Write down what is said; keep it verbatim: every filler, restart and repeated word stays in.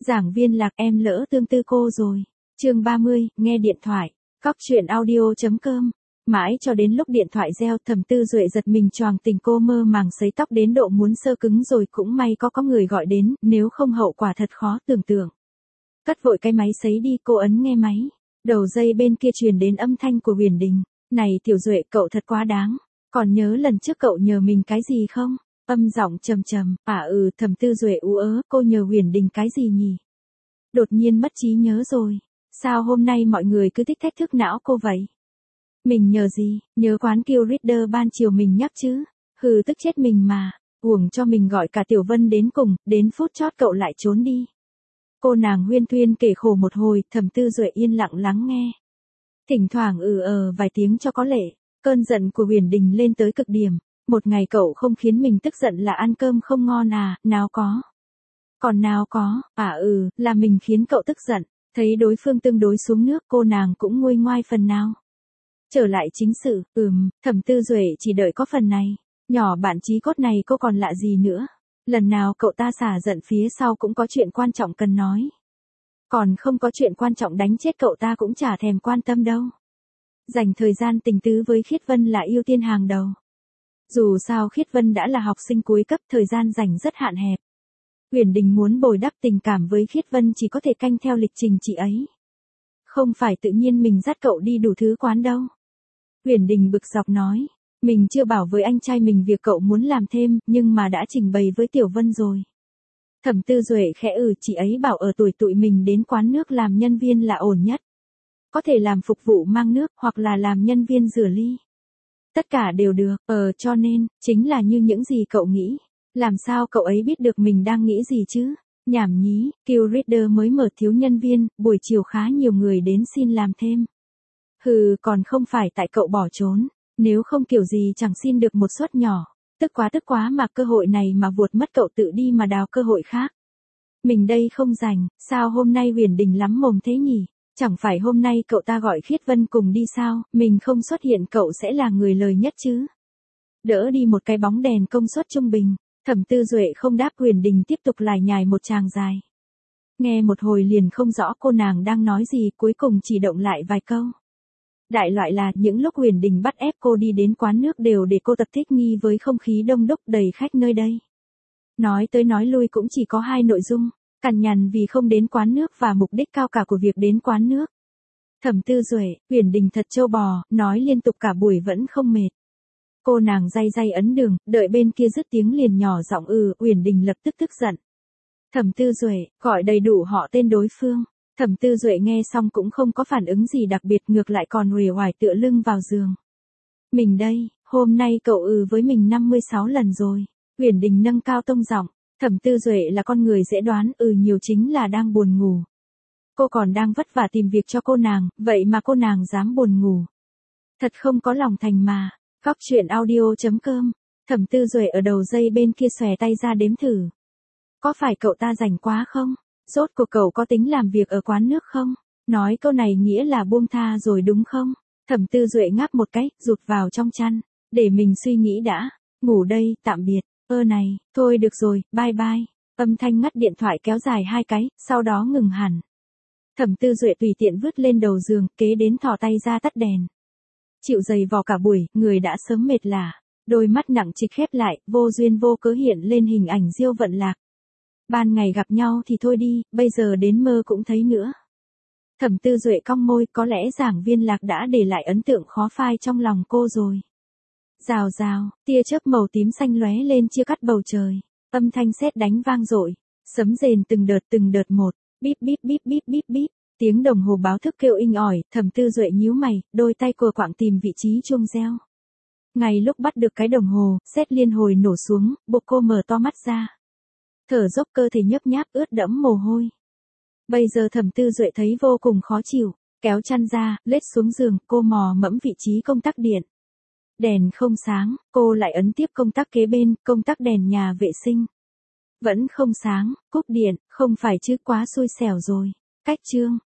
Giảng viên Lạc, em lỡ tương tư cô rồi. Chương ba mươi, nghe điện thoại. Cóc truyện audio chấm com. Mãi cho đến lúc điện thoại reo, Thẩm Tư Duệ giật mình choàng tỉnh, cô mơ màng sấy tóc đến độ muốn sơ cứng rồi, cũng may có có người gọi đến, nếu không hậu quả thật khó tưởng tượng. Cất vội cái máy sấy đi, cô ấn nghe máy. Đầu dây bên kia truyền đến âm thanh của Huyền Đình. Này Tiểu Duệ, cậu thật quá đáng. Còn nhớ lần trước cậu nhờ mình cái gì không? Âm giọng trầm trầm. À ừ, Thẩm Tư Duệ ú ớ, cô nhờ Huyền Đình cái gì nhỉ? Đột nhiên mất trí nhớ rồi. Sao hôm nay mọi người cứ thích thách thức não cô vậy? Mình nhờ gì? Nhớ quán kêu Reader ban chiều mình nhắc chứ. Hừ, tức chết mình mà. Uổng cho mình gọi cả Tiểu Vân đến cùng, đến phút chót cậu lại trốn đi. Cô nàng huyên thuyên kể khổ một hồi, Thẩm Tư Duệ yên lặng lắng nghe. Thỉnh thoảng ừ ờ vài tiếng cho có lệ. Cơn giận của Huyền Đình lên tới cực điểm. Một ngày cậu không khiến mình tức giận là ăn cơm không ngon à, nào có. Còn nào có, à ừ, là mình khiến cậu tức giận. Thấy đối phương tương đối xuống nước, cô nàng cũng nguôi ngoai phần nào. Trở lại chính sự, ừm, Thẩm Tư Duệ chỉ đợi có phần này. Nhỏ bạn chí cốt này cô còn lạ gì nữa. Lần nào cậu ta xả giận phía sau cũng có chuyện quan trọng cần nói. Còn không có chuyện quan trọng đánh chết cậu ta cũng chả thèm quan tâm đâu. Dành thời gian tình tứ với Khiết Vân là ưu tiên hàng đầu. Dù sao Khiết Vân đã là học sinh cuối cấp, thời gian dành rất hạn hẹp. Huyền Đình muốn bồi đắp tình cảm với Khiết Vân chỉ có thể canh theo lịch trình chị ấy. Không phải tự nhiên mình dắt cậu đi đủ thứ quán đâu. Huyền Đình bực dọc nói, mình chưa bảo với anh trai mình việc cậu muốn làm thêm, nhưng mà đã trình bày với Tiểu Vân rồi. Thẩm Tư Duệ khẽ ừ, chị ấy bảo ở tuổi tụi mình đến quán nước làm nhân viên là ổn nhất. Có thể làm phục vụ mang nước hoặc là làm nhân viên rửa ly. Tất cả đều được, ờ cho nên, chính là như những gì cậu nghĩ. Làm sao cậu ấy biết được mình đang nghĩ gì chứ? Nhảm nhí, Kill Reader mới mở thiếu nhân viên, buổi chiều khá nhiều người đến xin làm thêm. Hừ, còn không phải tại cậu bỏ trốn, nếu không kiểu gì chẳng xin được một suất nhỏ. Tức quá tức quá mà cơ hội này mà vuột mất cậu tự đi mà đào cơ hội khác. Mình đây không rảnh, sao hôm nay Huyền Đình lắm mồm thế nhỉ? Chẳng phải hôm nay cậu ta gọi Khiết Vân cùng đi sao, mình không xuất hiện cậu sẽ là người lời nhất chứ. Đỡ đi một cái bóng đèn công suất trung bình. Thẩm Tư Duệ không đáp, Huyền Đình tiếp tục lải nhải một tràng dài. Nghe một hồi liền không rõ cô nàng đang nói gì, cuối cùng chỉ động lại vài câu. Đại loại là những lúc Huyền Đình bắt ép cô đi đến quán nước đều để cô tập thích nghi với không khí đông đúc đầy khách nơi đây. Nói tới nói lui cũng chỉ có hai nội dung, cằn nhằn vì không đến quán nước và mục đích cao cả của việc đến quán nước. Thẩm Tư Duệ, Huyền Đình thật trâu bò, nói liên tục cả buổi vẫn không mệt. Cô nàng day day ấn đường, đợi bên kia dứt tiếng liền nhỏ giọng ừ, Huyền Đình lập tức tức giận. Thẩm Tư Duệ, gọi đầy đủ họ tên đối phương. Thẩm Tư Duệ nghe xong cũng không có phản ứng gì đặc biệt, ngược lại còn uể oải tựa lưng vào giường. Mình đây, hôm nay cậu ừ với mình năm mươi sáu lần rồi. Huyền Đình nâng cao tông giọng. Thẩm Tư Duệ là con người dễ đoán, ừ nhiều chính là đang buồn ngủ. Cô còn đang vất vả tìm việc cho cô nàng, vậy mà cô nàng dám buồn ngủ. Thật không có lòng thành mà. Cóc truyện audio chấm com. Thẩm Tư Duệ ở đầu dây bên kia xòe tay ra đếm thử. Có phải cậu ta rảnh quá không? Rốt cuộc cậu có tính làm việc ở quán nước không? Nói câu này nghĩa là buông tha rồi đúng không? Thẩm Tư Duệ ngáp một cái, rụt vào trong chăn. Để mình suy nghĩ đã. Ngủ đây, tạm biệt. Ơ này, thôi được rồi, bye bye. Âm thanh ngắt điện thoại kéo dài hai cái, sau đó ngừng hẳn. Thẩm Tư Duệ tùy tiện vứt lên đầu giường, kế đến thò tay ra tắt đèn. Chịu dày vò cả buổi, người đã sớm mệt lả. Đôi mắt nặng trịch khép lại, vô duyên vô cớ hiện lên hình ảnh Diêu Vận Lạc. Ban ngày gặp nhau thì thôi đi, bây giờ đến mơ cũng thấy nữa. Thẩm Tư Duệ cong môi, có lẽ giảng viên Lạc đã để lại ấn tượng khó phai trong lòng cô rồi. Rào rào, tia chớp màu tím xanh lóe lên chia cắt bầu trời. Âm thanh sét đánh vang dội, sấm rền từng đợt từng đợt một, bíp bíp bíp bíp bíp bíp. Tiếng đồng hồ báo thức kêu inh ỏi, Thẩm Tư Duệ nhíu mày, đôi tay cùa quạng tìm vị trí chuông reo. Ngay lúc bắt được cái đồng hồ, sét liên hồi nổ xuống, buộc cô mở to mắt ra. Thở dốc, cơ thể nhấp nháp ướt đẫm mồ hôi. Bây giờ Thẩm Tư Duệ thấy vô cùng khó chịu, kéo chăn ra, lết xuống giường, cô mò mẫm vị trí công tắc điện. Đèn không sáng, cô lại ấn tiếp công tắc kế bên, công tắc đèn nhà vệ sinh. Vẫn không sáng, cúp điện, không phải chứ, quá xui xẻo rồi. Cách chương.